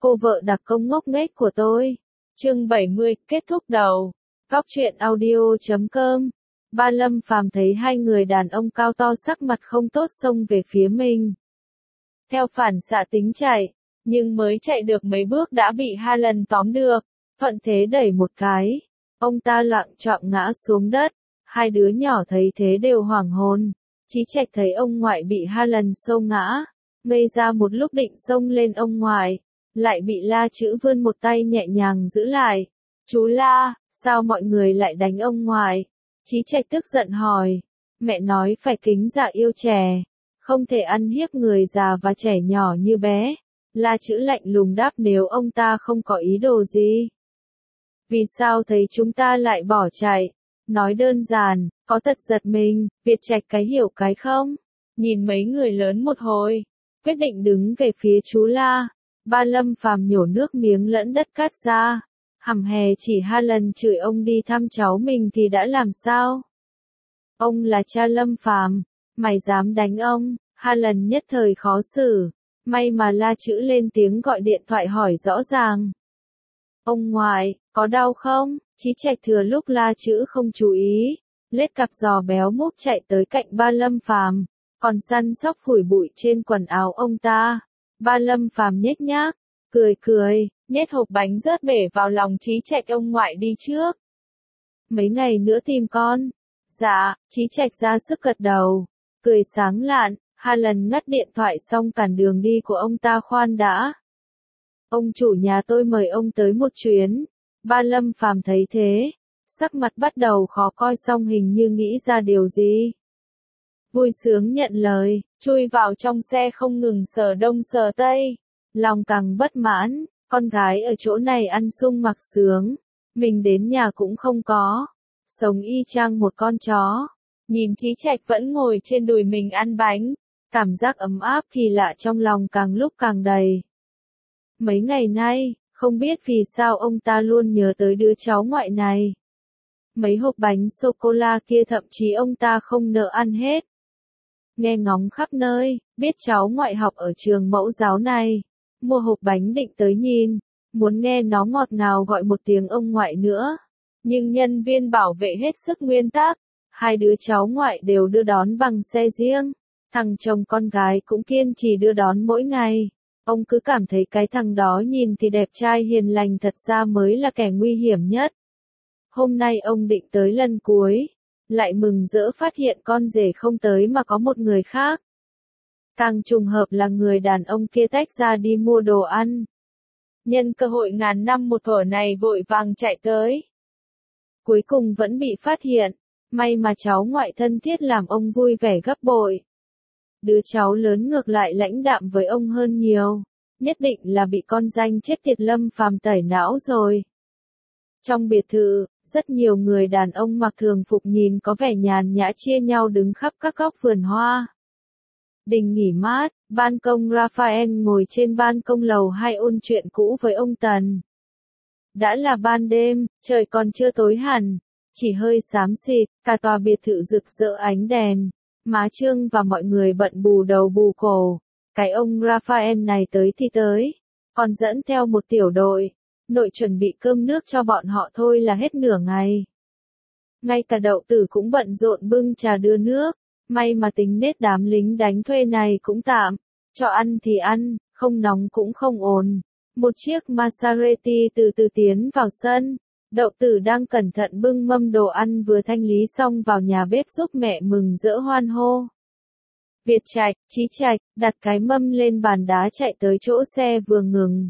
cô vợ đặc công ngốc nghếch của tôi. Chương 70, kết thúc đầu. Góc truyện audio.com. Ba Lâm Phàm thấy hai người đàn ông cao to sắc mặt không tốt xông về phía mình. Theo phản xạ tính chạy, nhưng mới chạy được mấy bước đã bị hai lần tóm được, thuận thế đẩy một cái. Ông ta loạng choạng ngã xuống đất, hai đứa nhỏ thấy thế đều hoảng hồn. Chí Trạch thấy ông ngoại bị hai lần xô ngã, ngây ra một lúc định xông lên ông ngoại, lại bị La Chữ vươn một tay nhẹ nhàng giữ lại. Chú La, sao mọi người lại đánh ông ngoại? Chí Trạch tức giận hỏi. Mẹ nói phải kính dạ yêu trẻ, không thể ăn hiếp người già và trẻ nhỏ như bé. La Chữ lạnh lùng đáp nếu ông ta không có ý đồ gì. Vì sao thấy chúng ta lại bỏ chạy? Nói đơn giản, có tật giật mình, Việt Trạch cái hiểu cái không? Nhìn mấy người lớn một hồi, quyết định đứng về phía chú La. Ba Lâm Phàm nhổ nước miếng lẫn đất cát ra. Hầm hè chỉ hai lần chửi ông đi thăm cháu mình thì đã làm sao? Ông là cha Lâm Phàm, mày dám đánh ông? Hai lần nhất thời khó xử. May mà La Chữ lên tiếng gọi điện thoại hỏi rõ ràng. Ông ngoại, có đau không? Chí Trạch thừa lúc La Chữ không chú ý, lết cặp giò béo múp chạy tới cạnh Ba Lâm Phàm, còn săn sóc phủi bụi trên quần áo ông ta. Ba Lâm Phàm nhếch nhác, cười, nhét hộp bánh rớt bể vào lòng Chí Trạch ông ngoại đi trước. Mấy ngày nữa tìm con. Dạ, Chí Trạch ra sức gật đầu, cười sáng lạn, hai lần ngắt điện thoại xong cản đường đi của ông ta khoan đã. Ông chủ nhà tôi mời ông tới một chuyến. Ba Lâm Phàm thấy thế, sắc mặt bắt đầu khó coi xong hình như nghĩ ra điều gì. Vui sướng nhận lời, chui vào trong xe không ngừng sờ đông sờ tây. Lòng càng bất mãn, con gái ở chỗ này ăn sung mặc sướng, mình đến nhà cũng không có, sống y chang một con chó. Nhìn Chí Trạch vẫn ngồi trên đùi mình ăn bánh, cảm giác ấm áp kỳ lạ trong lòng càng lúc càng đầy. Mấy ngày nay, không biết vì sao ông ta luôn nhớ tới đứa cháu ngoại này. Mấy hộp bánh sô-cô-la kia thậm chí ông ta không nỡ ăn hết. Nghe ngóng khắp nơi, biết cháu ngoại học ở trường mẫu giáo này. Mua hộp bánh định tới nhìn, muốn nghe nó ngọt ngào gọi một tiếng ông ngoại nữa. Nhưng nhân viên bảo vệ hết sức nguyên tắc, hai đứa cháu ngoại đều đưa đón bằng xe riêng. Thằng chồng con gái cũng kiên trì đưa đón mỗi ngày. Ông cứ cảm thấy cái thằng đó nhìn thì đẹp trai hiền lành thật ra mới là kẻ nguy hiểm nhất. Hôm nay ông định tới lần cuối, lại mừng rỡ phát hiện con rể không tới mà có một người khác. Càng trùng hợp là người đàn ông kia tách ra đi mua đồ ăn. Nhân cơ hội ngàn năm một thở này vội vàng chạy tới. Cuối cùng vẫn bị phát hiện, may mà cháu ngoại thân thiết làm ông vui vẻ gấp bội. Đứa cháu lớn ngược lại lãnh đạm với ông hơn nhiều, nhất định là bị con danh chết tiệt Lâm Phàm tẩy não rồi. Trong biệt thự, rất nhiều người đàn ông mặc thường phục nhìn có vẻ nhàn nhã chia nhau đứng khắp các góc vườn hoa. Đình nghỉ mát, ban công Raphael ngồi trên ban công lầu 2 ôn chuyện cũ với ông Tần. Đã là ban đêm, trời còn chưa tối hẳn, chỉ hơi xám xịt, cả tòa biệt thự rực rỡ ánh đèn. Má Trương và mọi người bận bù đầu bù cổ. Cái ông Raphael này tới thì tới, còn dẫn theo một tiểu đội. Nội chuẩn bị cơm nước cho bọn họ thôi là hết nửa ngày. Ngay cả Đậu Tử cũng bận rộn bưng trà đưa nước. May mà tính nết đám lính đánh thuê này cũng tạm. Cho ăn thì ăn, không nóng cũng không ồn. Một chiếc Maserati từ từ tiến vào sân. Đậu Tử đang cẩn thận bưng mâm đồ ăn vừa thanh lý xong vào nhà bếp giúp mẹ mừng rỡ hoan hô. Việt Trạch, Chí Trạch, đặt cái mâm lên bàn đá chạy tới chỗ xe vừa ngừng.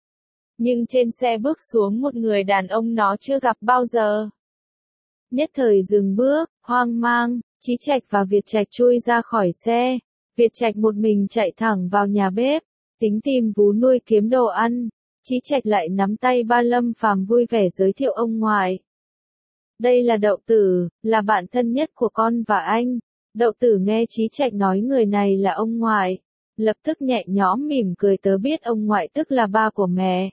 Nhưng trên xe bước xuống một người đàn ông nó chưa gặp bao giờ. Nhất thời dừng bước, hoang mang, Chí Trạch và Việt Trạch chui ra khỏi xe. Việt Trạch một mình chạy thẳng vào nhà bếp, tính tìm vú nuôi kiếm đồ ăn. Chí Trạch lại nắm tay Ba Lâm Phàm vui vẻ giới thiệu ông ngoại. Đây là Đậu Tử, là bạn thân nhất của con và anh. Đậu Tử nghe Chí Trạch nói người này là ông ngoại, lập tức nhẹ nhõm mỉm cười tớ biết ông ngoại tức là ba của mẹ.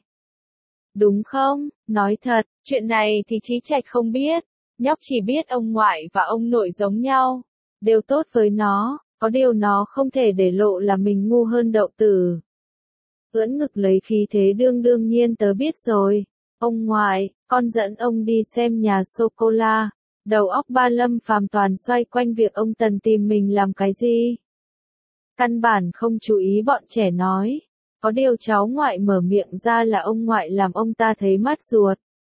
Đúng không? Nói thật, chuyện này thì Chí Trạch không biết, nhóc chỉ biết ông ngoại và ông nội giống nhau, đều tốt với nó, có điều nó không thể để lộ là mình ngu hơn Đậu Tử. ưỡn ngực lấy khí thế đương nhiên tớ biết rồi. Ông ngoại, con dẫn ông đi xem nhà sô-cô-la. Đầu óc ba Lâm Phàm toàn xoay quanh việc ông Tần tìm mình làm cái gì. Căn bản không chú ý bọn trẻ nói. Có điều cháu ngoại mở miệng ra là ông ngoại làm ông ta thấy mát ruột.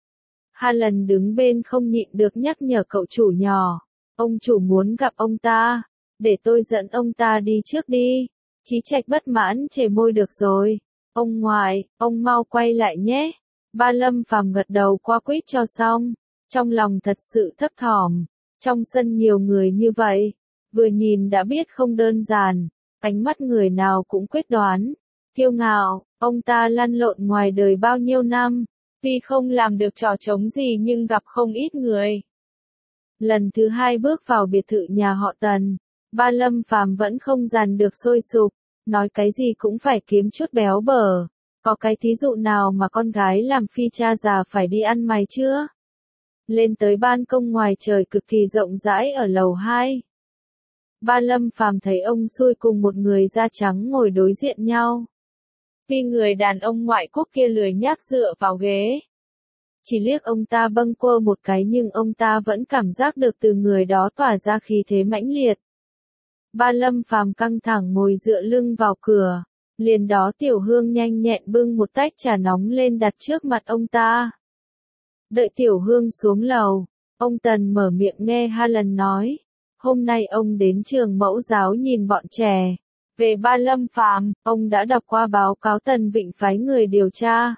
Hà Lần đứng bên không nhịn được nhắc nhở cậu chủ nhỏ. Ông chủ muốn gặp ông ta. Để tôi dẫn ông ta đi trước đi. Chí Trạch bất mãn chề môi được rồi. Ông ngoại, ông mau quay lại nhé. Ba Lâm Phàm gật đầu qua quýt cho xong. Trong lòng thật sự thấp thỏm. Trong sân nhiều người như vậy. Vừa nhìn đã biết không đơn giản. Ánh mắt người nào cũng quyết đoán. Kiêu ngạo, ông ta lăn lộn ngoài đời bao nhiêu năm. Tuy không làm được trò trống gì nhưng gặp không ít người. Lần thứ hai bước vào biệt thự nhà họ Tần. Ba Lâm Phàm vẫn không dằn được sôi sục. Nói cái gì cũng phải kiếm chút béo bở. Có cái thí dụ nào mà con gái làm phi cha già phải đi ăn mày chưa? Lên tới ban công ngoài trời cực kỳ rộng rãi ở lầu 2. Ba Lâm Phàm thấy ông xui cùng một người da trắng ngồi đối diện nhau. Tuy người đàn ông ngoại quốc kia lười nhác dựa vào ghế. Chỉ liếc ông ta bâng quơ một cái nhưng ông ta vẫn cảm giác được từ người đó tỏa ra khí thế mãnh liệt. Ba Lâm Phàm căng thẳng ngồi dựa lưng vào cửa. Liền đó Tiểu Hương nhanh nhẹn bưng một tách trà nóng lên đặt trước mặt ông ta. Đợi Tiểu Hương xuống lầu, ông Tần mở miệng nghe Hà Lần nói. Hôm nay ông đến trường mẫu giáo nhìn bọn trẻ. Về Ba Lâm Phàm, ông đã đọc qua báo cáo Tần Vịnh phái người điều tra.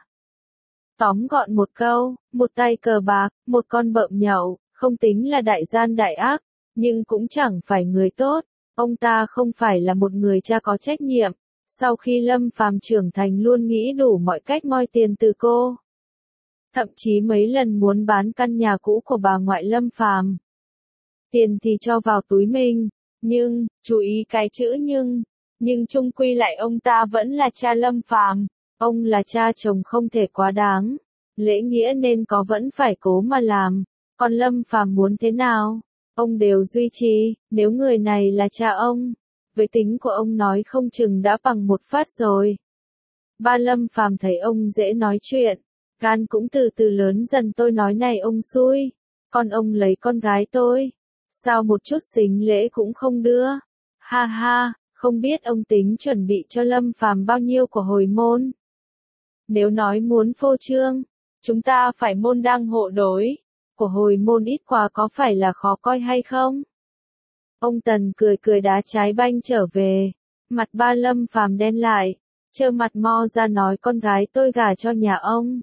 Tóm gọn một câu, một tay cờ bạc, một con bợm nhậu, không tính là đại gian đại ác, nhưng cũng chẳng phải người tốt. Ông ta không phải là một người cha có trách nhiệm. Sau khi Lâm Phàm trưởng thành luôn nghĩ đủ mọi cách moi tiền từ cô. Thậm chí mấy lần muốn bán căn nhà cũ của bà ngoại Lâm Phàm. Tiền thì cho vào túi mình, nhưng, chú ý cái chữ nhưng chung quy lại ông ta vẫn là cha Lâm Phàm. Ông là cha chồng không thể quá đáng. Lễ nghĩa nên có vẫn phải cố mà làm. Còn Lâm Phàm muốn thế nào, ông đều duy trì. Nếu người này là cha ông, với tính của ông nói không chừng đã bằng một phát rồi. Ba Lâm Phàm thấy ông dễ nói chuyện, gan cũng từ từ lớn dần. Tôi nói này ông xui, con ông lấy con gái tôi, sao một chút xính lễ cũng không đưa? Ha ha, không biết ông tính chuẩn bị cho Lâm Phàm bao nhiêu của hồi môn? Nếu nói muốn phô trương, chúng ta phải môn đăng hộ đối. Của hồi môn ít quá có phải là khó coi hay không? Ông Tần cười đá trái banh trở về. Mặt Ba Lâm Phàm đen lại, trơ mặt mo ra nói con gái tôi gả cho nhà ông.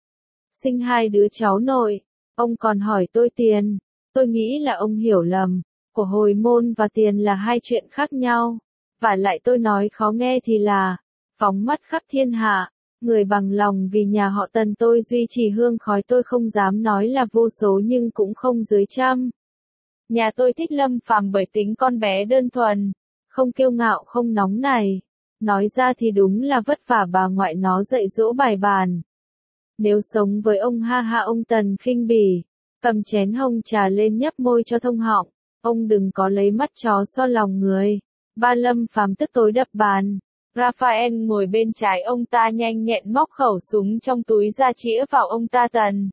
Sinh 2 đứa cháu nội, ông còn hỏi tôi tiền. Tôi nghĩ là ông hiểu lầm, của hồi môn và tiền là hai chuyện khác nhau. Và lại tôi nói khó nghe thì là, phóng mắt khắp thiên hạ, người bằng lòng vì nhà họ Tần tôi duy trì hương khói tôi không dám nói là vô số nhưng cũng không dưới trăm. Nhà tôi thích Lâm Phàm bởi tính con bé đơn thuần, không kiêu ngạo không nóng này. Nói ra thì đúng là vất vả bà ngoại nó dạy dỗ bài bản. Nếu sống với ông ha ha, ông Tần khinh bỉ, cầm chén hồng trà lên nhấp môi cho thông họng. Ông đừng có lấy mắt chó so lòng người. Ba Lâm Phàm tức tối đập bàn. Raphael ngồi bên trái ông ta nhanh nhẹn móc khẩu súng trong túi ra chĩa vào ông ta. Tần,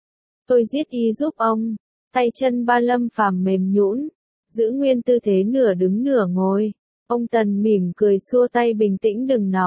tôi giết y giúp ông. Tay chân Ba Lâm Phàm mềm nhũn, giữ nguyên tư thế nửa đứng nửa ngồi. Ông Tần mỉm cười xua tay bình tĩnh.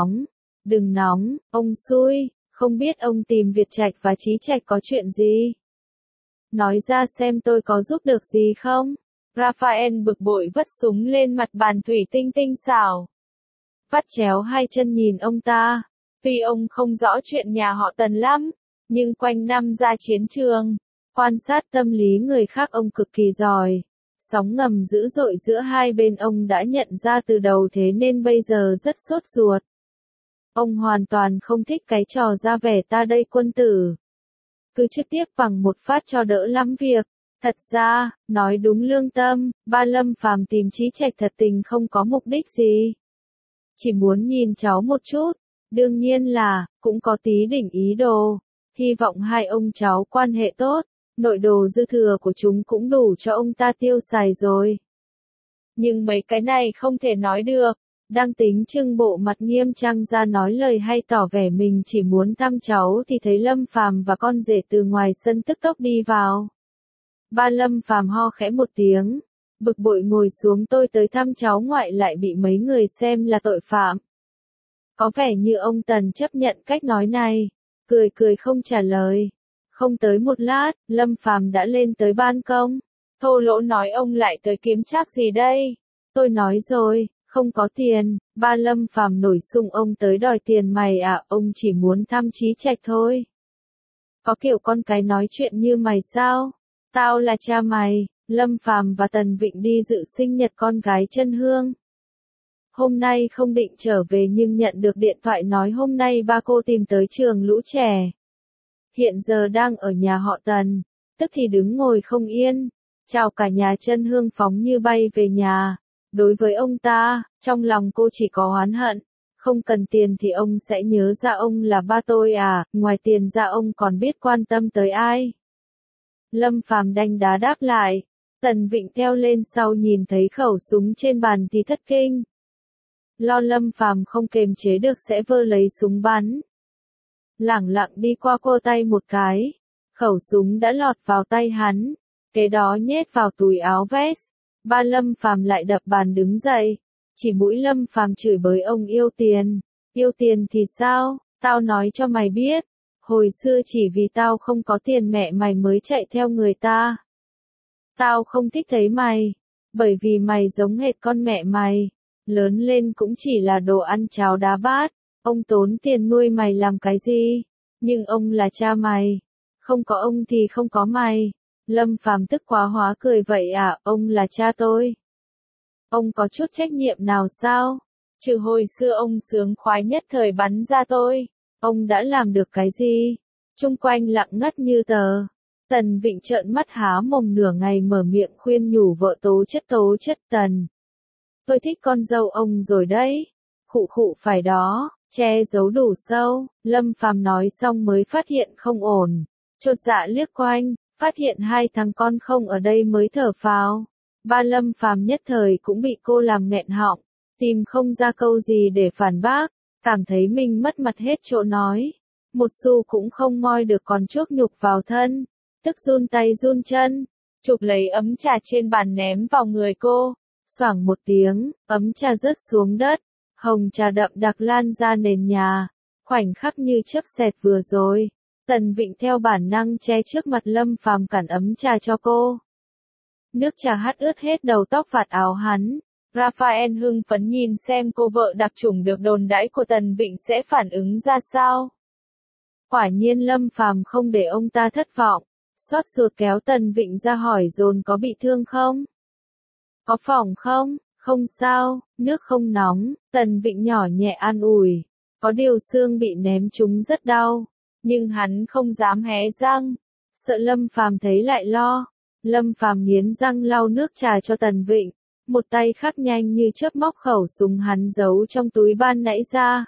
Đừng nóng, ông xui, không biết ông tìm Việt Trạch và Chí Trạch có chuyện gì? Nói ra xem tôi có giúp được gì không? Raphael bực bội vất súng lên mặt bàn thủy tinh tinh xảo. Vắt chéo hai chân nhìn ông ta. Tuy ông không rõ chuyện nhà họ Tần lắm, nhưng quanh năm ra chiến trường, quan sát tâm lý người khác ông cực kỳ giỏi. Sóng ngầm dữ dội giữa hai bên ông đã nhận ra từ đầu, thế nên bây giờ rất sốt ruột. Ông hoàn toàn không thích cái trò ra vẻ ta đây quân tử. Cứ trực tiếp bằng một phát cho đỡ lắm việc. Thật ra, nói đúng lương tâm, Ba Lâm Phàm tìm Chí Trạch thật tình không có mục đích gì. Chỉ muốn nhìn cháu một chút. Đương nhiên là, cũng có tí đỉnh ý đồ. Hy vọng hai ông cháu quan hệ tốt. Nội đồ dư thừa của chúng cũng đủ cho ông ta tiêu xài rồi. Nhưng mấy cái này không thể nói được. Đang tính trưng bộ mặt nghiêm trang ra nói lời hay tỏ vẻ mình chỉ muốn thăm cháu thì thấy Lâm Phàm và con rể từ ngoài sân tức tốc đi vào. Ba Lâm Phàm ho khẽ một tiếng, bực bội ngồi xuống, tôi tới thăm cháu ngoại lại bị mấy người xem là tội phạm. Có vẻ như ông Tần chấp nhận cách nói này, cười cười không trả lời. Không tới một lát, Lâm Phàm đã lên tới ban công. Thô lỗ nói ông lại tới kiếm trác gì đây? Tôi nói rồi, không có tiền. Ba Lâm Phàm nổi xung, ông tới đòi tiền mày à? Ông chỉ muốn thăm Chí Trạch thôi. Có kiểu con cái nói chuyện như mày sao? Tao là cha mày. Lâm Phàm và Tần Vịnh đi dự sinh nhật con gái Chân Hương. Hôm nay không định trở về nhưng nhận được điện thoại nói hôm nay ba cô tìm tới trường lũ trẻ. Hiện giờ đang ở nhà họ Tần, tức thì đứng ngồi không yên. Chào cả nhà, Chân Hương phóng như bay về nhà. Đối với ông ta, trong lòng cô chỉ có oán hận. Không cần tiền thì ông sẽ nhớ ra ông là ba tôi à, ngoài tiền ra ông còn biết quan tâm tới ai. Lâm Phàm đanh đá đáp lại. Tần Vịnh theo lên sau nhìn thấy khẩu súng trên bàn thì thất kinh. Lo Lâm Phàm không kềm chế được sẽ vơ lấy súng bắn. Lẳng lặng đi qua cô tay một cái. Khẩu súng đã lọt vào tay hắn. Kế đó nhét vào túi áo vest. Ba Lâm Phàm lại đập bàn đứng dậy. Chỉ mũi Lâm Phàm chửi bới ông yêu tiền. Yêu tiền thì sao? Tao nói cho mày biết. Hồi xưa chỉ vì tao không có tiền mẹ mày mới chạy theo người ta. Tao không thích thấy mày. Bởi vì mày giống hệt con mẹ mày. Lớn lên cũng chỉ là đồ ăn cháo đá bát. Ông tốn tiền nuôi mày làm cái gì? Nhưng ông là cha mày. Không có ông thì không có mày. Lâm Phàm tức quá hóa cười, vậy à, ông là cha tôi. Ông có chút trách nhiệm nào sao? Trừ hồi xưa ông sướng khoái nhất thời bắn ra tôi. Ông đã làm được cái gì? Chung quanh lặng ngắt như tờ. Tần Vịnh trợn mắt há mồm nửa ngày mở miệng khuyên nhủ vợ tố chất Tần. Tôi thích con dâu ông rồi đấy. Khụ khụ phải đó, che giấu đủ sâu. Lâm Phàm nói xong mới phát hiện không ổn. Chột dạ liếc quanh, phát hiện hai thằng con không ở đây mới thở phào. Ba Lâm Phàm nhất thời cũng bị cô làm nghẹn họng, tìm không ra câu gì để phản bác, cảm thấy mình mất mặt hết chỗ nói. Một xu cũng không moi được còn chuốc nhục vào thân, tức run tay run chân, chụp lấy ấm trà trên bàn ném vào người cô. Xoảng một tiếng, ấm trà rớt xuống đất, hồng trà đậm đặc lan ra nền nhà. Khoảnh khắc như chớp xẹt vừa rồi, Tần Vịnh theo bản năng che trước mặt Lâm Phàm cản ấm trà cho cô. Nước trà hắt ướt hết đầu tóc vạt áo hắn. Raphael hưng phấn nhìn xem cô vợ đặc chủng được đồn đãi của Tần Vịnh sẽ phản ứng ra sao. Quả nhiên Lâm Phàm không để ông ta thất vọng, xót ruột kéo Tần Vịnh ra hỏi dồn có bị thương không? Có phỏng không? Không sao, nước không nóng. Tần Vịnh nhỏ nhẹ an ủi. Có điều xương bị ném trúng rất đau. Nhưng hắn không dám hé răng. Sợ Lâm Phàm thấy lại lo. Lâm Phàm nghiến răng lau nước trà cho Tần Vịnh. Một tay khác nhanh như chớp móc khẩu súng hắn giấu trong túi ban nãy ra.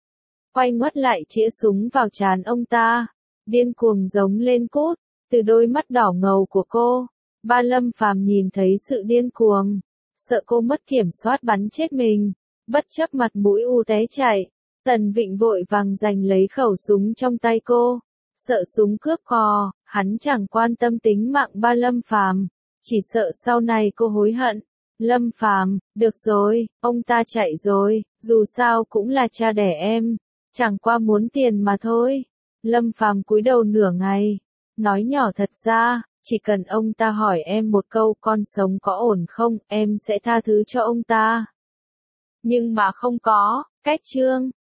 Quay ngoắt lại chĩa súng vào trán ông ta. Điên cuồng giống lên cút. Từ đôi mắt đỏ ngầu của cô. Ba Lâm Phàm nhìn thấy sự điên cuồng. Sợ cô mất kiểm soát bắn chết mình. Bất chấp mặt mũi u té chạy. Tần Vịnh vội vàng giành lấy khẩu súng trong tay cô. Sợ súng cướp cò, hắn chẳng quan tâm tính mạng ba Lâm Phàm, chỉ sợ sau này cô hối hận. Lâm Phàm, được rồi, ông ta chạy rồi, dù sao cũng là cha đẻ em, chẳng qua muốn tiền mà thôi. Lâm Phàm cúi đầu nửa ngày, nói nhỏ thật ra, chỉ cần ông ta hỏi em một câu con sống có ổn không, em sẽ tha thứ cho ông ta. Nhưng mà không có, cách chương.